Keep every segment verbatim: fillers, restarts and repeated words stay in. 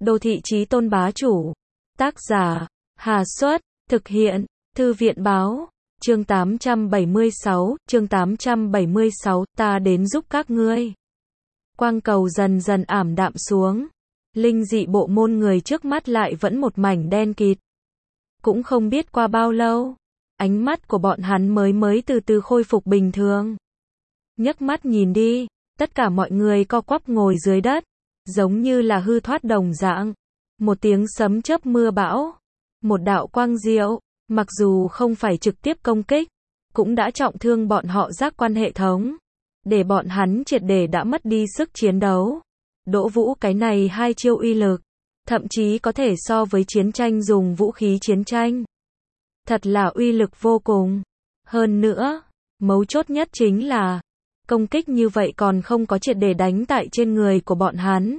Đô thị chí tôn bá chủ. Tác giả, Hà Xuất, thực hiện, Thư viện báo. Chương tám trăm bảy mươi sáu, chương tám trăm bảy mươi sáu, ta đến giúp các ngươi. Quang cầu dần dần ảm đạm xuống. Linh dị bộ môn người trước mắt lại vẫn một mảnh đen kịt. Cũng không biết qua bao lâu, ánh mắt của bọn hắn mới mới từ từ khôi phục bình thường. Nhấc mắt nhìn đi, tất cả mọi người co quắp ngồi dưới đất, giống như là hư thoát đồng dạng. Một tiếng sấm chớp mưa bão, một đạo quang diệu, mặc dù không phải trực tiếp công kích, cũng đã trọng thương bọn họ giác quan hệ thống, để bọn hắn triệt để đã mất đi sức chiến đấu. Đỗ Vũ cái này hai chiêu uy lực, thậm chí có thể so với chiến tranh dùng vũ khí chiến tranh. Thật là uy lực vô cùng. Hơn nữa, mấu chốt nhất chính là, công kích như vậy còn không có triệt để đánh tại trên người của bọn hắn.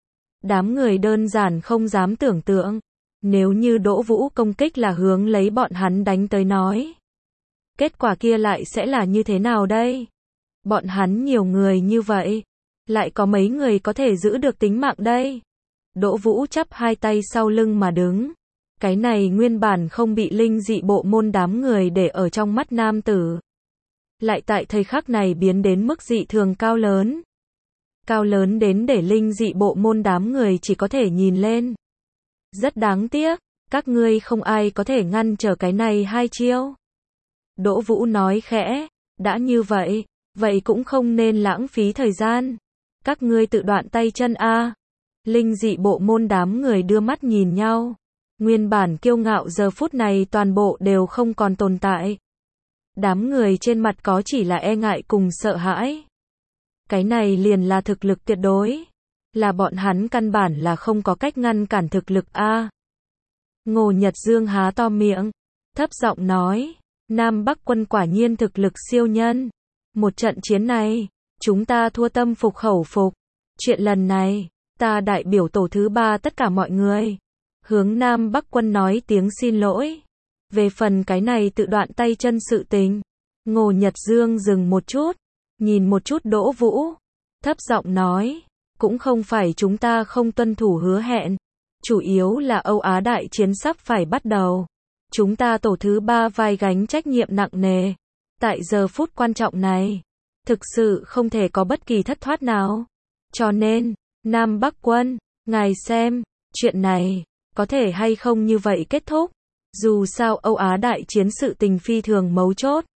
Đám người đơn giản không dám tưởng tượng, nếu như Đỗ Vũ công kích là hướng lấy bọn hắn đánh tới nói, kết quả kia lại sẽ là như thế nào đây? Bọn hắn nhiều người như vậy, lại có mấy người có thể giữ được tính mạng đây? Đỗ Vũ chắp hai tay sau lưng mà đứng. Cái này nguyên bản không bị linh dị bộ môn đám người để ở trong mắt nam tử, lại tại thời khắc này biến đến mức dị thường cao lớn. Cao lớn đến để linh dị bộ môn đám người chỉ có thể nhìn lên. Rất đáng tiếc, các ngươi không ai có thể ngăn trở cái này hai chiêu. Đỗ Vũ nói khẽ, đã như vậy, vậy cũng không nên lãng phí thời gian. Các ngươi tự đoạn tay chân a. Linh dị bộ môn đám người đưa mắt nhìn nhau. Nguyên bản kiêu ngạo giờ phút này toàn bộ đều không còn tồn tại. Đám người trên mặt có chỉ là e ngại cùng sợ hãi. Cái này liền là thực lực tuyệt đối. Là bọn hắn căn bản là không có cách ngăn cản thực lực a. Ngô Nhật Dương há to miệng, thấp giọng nói, Nam Bắc quân quả nhiên thực lực siêu nhân. Một trận chiến này, chúng ta thua tâm phục khẩu phục. Chuyện lần này, ta đại biểu tổ thứ ba tất cả mọi người, hướng Nam Bắc quân nói tiếng xin lỗi. Về phần cái này tự đoạn tay chân sự tình, Ngô Nhật Dương dừng một chút, nhìn một chút Đỗ Vũ, thấp giọng nói, cũng không phải chúng ta không tuân thủ hứa hẹn, chủ yếu là Âu Á đại chiến sắp phải bắt đầu. Chúng ta tổ thứ ba vai gánh trách nhiệm nặng nề. Tại giờ phút quan trọng này, thực sự không thể có bất kỳ thất thoát nào. Cho nên, Nam Bắc quân, ngài xem, chuyện này, có thể hay không như vậy kết thúc. Dù sao Âu Á đại chiến sự tình phi thường mấu chốt.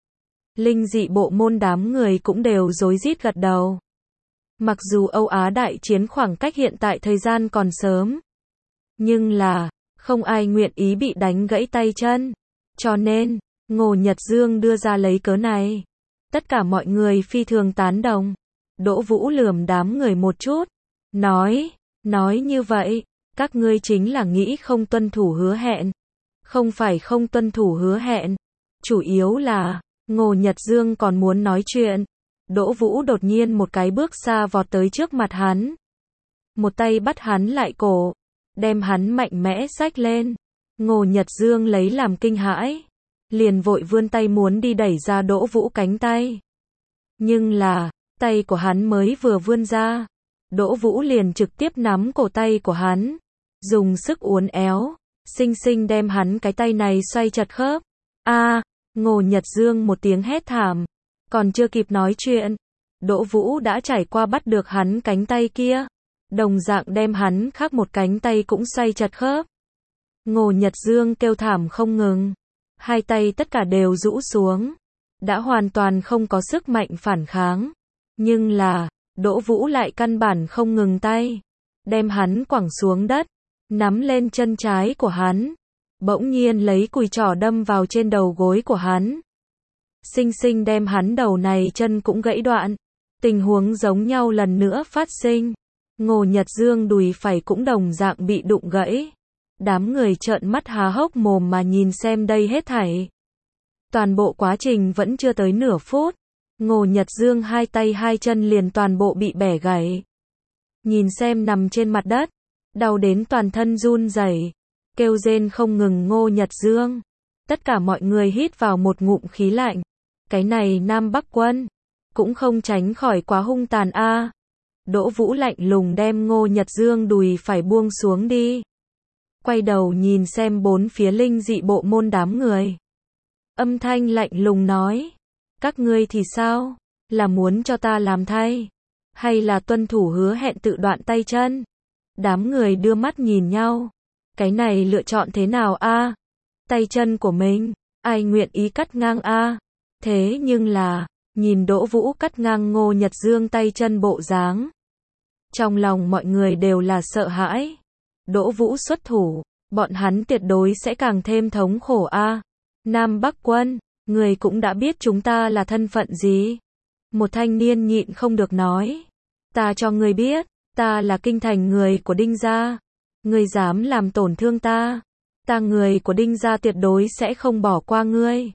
Linh dị bộ môn đám người cũng đều rối rít gật đầu. Mặc dù Âu Á đại chiến khoảng cách hiện tại thời gian còn sớm, nhưng là, không ai nguyện ý bị đánh gãy tay chân. Cho nên, Ngô Nhật Dương đưa ra lấy cớ này. Tất cả mọi người phi thường tán đồng. Đỗ Vũ lườm đám người một chút, nói, nói như vậy, các ngươi chính là nghĩ không tuân thủ hứa hẹn. Không phải không tuân thủ hứa hẹn, chủ yếu là, Ngô Nhật Dương còn muốn nói chuyện. Đỗ Vũ đột nhiên một cái bước xa vọt tới trước mặt hắn. Một tay bắt hắn lại cổ, đem hắn mạnh mẽ xách lên. Ngô Nhật Dương lấy làm kinh hãi, liền vội vươn tay muốn đi đẩy ra Đỗ Vũ cánh tay. Nhưng là, tay của hắn mới vừa vươn ra, Đỗ Vũ liền trực tiếp nắm cổ tay của hắn, dùng sức uốn éo, xinh xinh đem hắn cái tay này xoay chật khớp. A, Ngô Nhật Dương một tiếng hét thảm, còn chưa kịp nói chuyện, Đỗ Vũ đã trải qua bắt được hắn cánh tay kia, đồng dạng đem hắn khác một cánh tay cũng xoay chật khớp. Ngô Nhật Dương kêu thảm không ngừng, hai tay tất cả đều rũ xuống, đã hoàn toàn không có sức mạnh phản kháng. Nhưng là, Đỗ Vũ lại căn bản không ngừng tay, đem hắn quẳng xuống đất, nắm lên chân trái của hắn, bỗng nhiên lấy cùi trỏ đâm vào trên đầu gối của hắn. Xinh xinh đem hắn đầu này chân cũng gãy đoạn. Tình huống giống nhau lần nữa phát sinh. Ngô Nhật Dương đùi phải cũng đồng dạng bị đụng gãy. Đám người trợn mắt há hốc mồm mà nhìn xem đây hết thảy. Toàn bộ quá trình vẫn chưa tới nửa phút. Ngô Nhật Dương hai tay hai chân liền toàn bộ bị bẻ gãy. Nhìn xem nằm trên mặt đất, đau đến toàn thân run rẩy, kêu rên không ngừng Ngô Nhật Dương. Tất cả mọi người hít vào một ngụm khí lạnh. Cái này Nam Bắc quân, cũng không tránh khỏi quá hung tàn a. Đỗ Vũ lạnh lùng đem Ngô Nhật Dương đùi phải buông xuống đi. Quay đầu nhìn xem bốn phía linh dị bộ môn đám người. Âm thanh lạnh lùng nói. Các ngươi thì sao? Là muốn cho ta làm thay? Hay là tuân thủ hứa hẹn tự đoạn tay chân? Đám người đưa mắt nhìn nhau. Cái này lựa chọn thế nào a? Tay chân của mình, ai nguyện ý cắt ngang a? Thế nhưng là, nhìn Đỗ Vũ cắt ngang Ngô Nhật Dương tay chân bộ dáng. Trong lòng mọi người đều là sợ hãi. Đỗ Vũ xuất thủ, bọn hắn tuyệt đối sẽ càng thêm thống khổ a. Nam Bắc Quân, người cũng đã biết chúng ta là thân phận gì. Một thanh niên nhịn không được nói. Ta cho người biết, ta là kinh thành người của Đinh gia. Ngươi dám làm tổn thương ta, ta người của Đinh gia tuyệt đối sẽ không bỏ qua ngươi.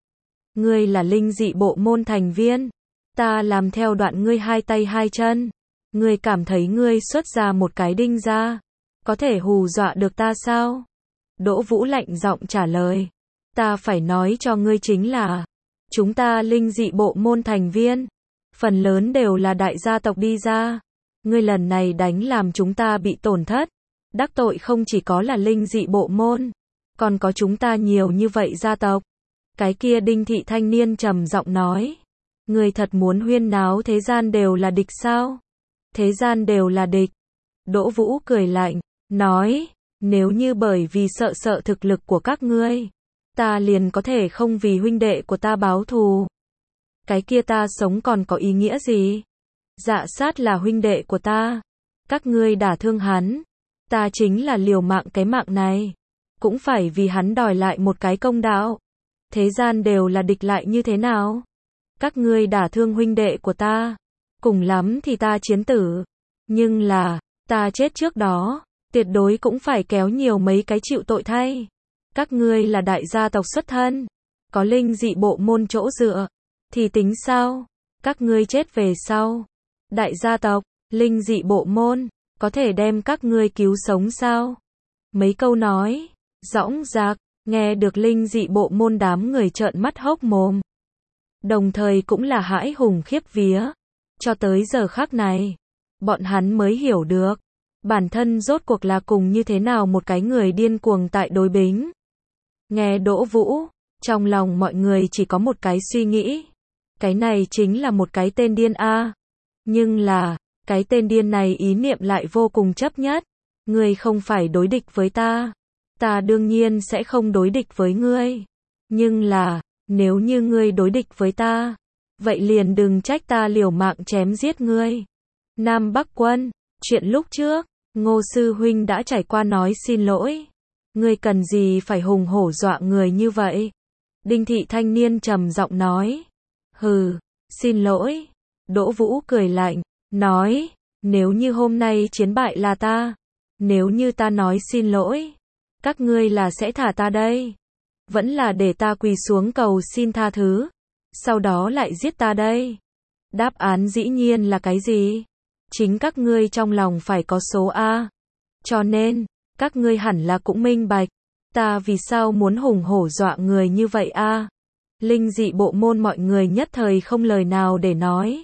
Ngươi là linh dị bộ môn thành viên, ta làm theo đoạn ngươi hai tay hai chân. Ngươi cảm thấy ngươi xuất ra một cái Đinh gia, có thể hù dọa được ta sao? Đỗ Vũ lạnh giọng trả lời. Ta phải nói cho ngươi chính là, chúng ta linh dị bộ môn thành viên, phần lớn đều là đại gia tộc đi ra. Ngươi lần này đánh làm chúng ta bị tổn thất. Đắc tội không chỉ có là linh dị bộ môn, còn có chúng ta nhiều như vậy gia tộc. Cái kia Đinh thị thanh niên trầm giọng nói. Người thật muốn huyên náo thế gian đều là địch sao? Thế gian đều là địch. Đỗ Vũ cười lạnh, nói, nếu như bởi vì sợ sợ thực lực của các ngươi, ta liền có thể không vì huynh đệ của ta báo thù. Cái kia ta sống còn có ý nghĩa gì? Dạ sát là huynh đệ của ta, các ngươi đả thương hắn, ta chính là liều mạng cái mạng này, cũng phải vì hắn đòi lại một cái công đạo. Thế gian đều là địch lại như thế nào? Các ngươi đả thương huynh đệ của ta, cùng lắm thì ta chiến tử, nhưng là, ta chết trước đó, tuyệt đối cũng phải kéo nhiều mấy cái chịu tội thay. Các ngươi là đại gia tộc xuất thân, có linh dị bộ môn chỗ dựa, thì tính sao? Các ngươi chết về sau, đại gia tộc, linh dị bộ môn, có thể đem các ngươi cứu sống sao? Mấy câu nói, dõng dạc, nghe được linh dị bộ môn đám người trợn mắt hốc mồm. Đồng thời cũng là hãi hùng khiếp vía. Cho tới giờ khắc này, bọn hắn mới hiểu được, bản thân rốt cuộc là cùng như thế nào một cái người điên cuồng tại đối bính. Nghe Đỗ Vũ, trong lòng mọi người chỉ có một cái suy nghĩ. Cái này chính là một cái tên điên a. Nhưng là, cái tên điên này ý niệm lại vô cùng chấp nhất. Ngươi không phải đối địch với ta. Ta đương nhiên sẽ không đối địch với ngươi. Nhưng là, nếu như ngươi đối địch với ta, vậy liền đừng trách ta liều mạng chém giết ngươi. Nam Bắc Quân, chuyện lúc trước, Ngô sư huynh đã trải qua nói xin lỗi. Ngươi cần gì phải hùng hổ dọa người như vậy? Đinh thị thanh niên trầm giọng nói. Hừ, xin lỗi. Đỗ Vũ cười lạnh, nói, nếu như hôm nay chiến bại là ta, nếu như ta nói xin lỗi, các ngươi là sẽ thả ta đây, vẫn là để ta quỳ xuống cầu xin tha thứ, sau đó lại giết ta đây? Đáp án dĩ nhiên là cái gì? Chính các ngươi trong lòng phải có số a. Cho nên, các ngươi hẳn là cũng minh bạch, ta vì sao muốn hùng hổ dọa người như vậy a? Linh dị bộ môn mọi người nhất thời không lời nào để nói.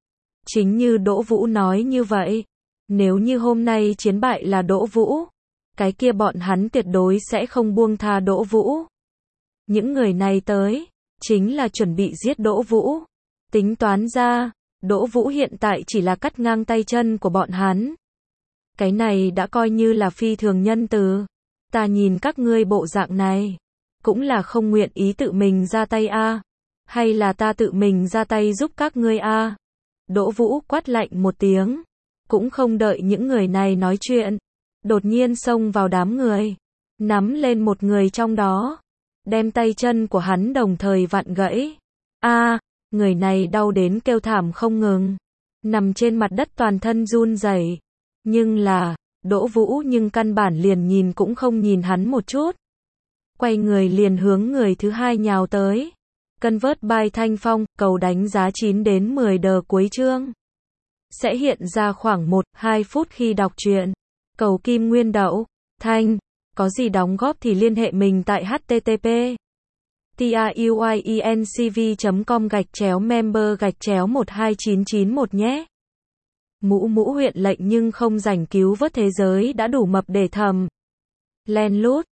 Chính như Đỗ Vũ nói như vậy, nếu như hôm nay chiến bại là Đỗ Vũ, cái kia bọn hắn tuyệt đối sẽ không buông tha Đỗ Vũ. Những người này tới, chính là chuẩn bị giết Đỗ Vũ. Tính toán ra, Đỗ Vũ hiện tại chỉ là cắt ngang tay chân của bọn hắn. Cái này đã coi như là phi thường nhân từ. Ta nhìn các ngươi bộ dạng này, cũng là không nguyện ý tự mình ra tay a, hay là ta tự mình ra tay giúp các ngươi a? Đỗ Vũ quát lạnh một tiếng, cũng không đợi những người này nói chuyện, đột nhiên xông vào đám người, nắm lên một người trong đó, đem tay chân của hắn đồng thời vặn gãy. A, người này đau đến kêu thảm không ngừng, nằm trên mặt đất toàn thân run rẩy. Nhưng là, Đỗ Vũ nhưng căn bản liền nhìn cũng không nhìn hắn một chút. Quay người liền hướng người thứ hai nhào tới. Convert by Thanh Phong, cầu đánh giá chín đến mười đờ cuối chương. Sẽ hiện ra khoảng một đến hai phút khi đọc truyện. Cầu Kim Nguyên Đậu, Thanh, có gì đóng góp thì liên hệ mình tại http truyencv chấm com gạch chéo member gạch chéo một hai chín chín một nhé. Mũ mũ huyện lệnh nhưng không rảnh cứu vớt thế giới đã đủ mập để thầm. Len lút.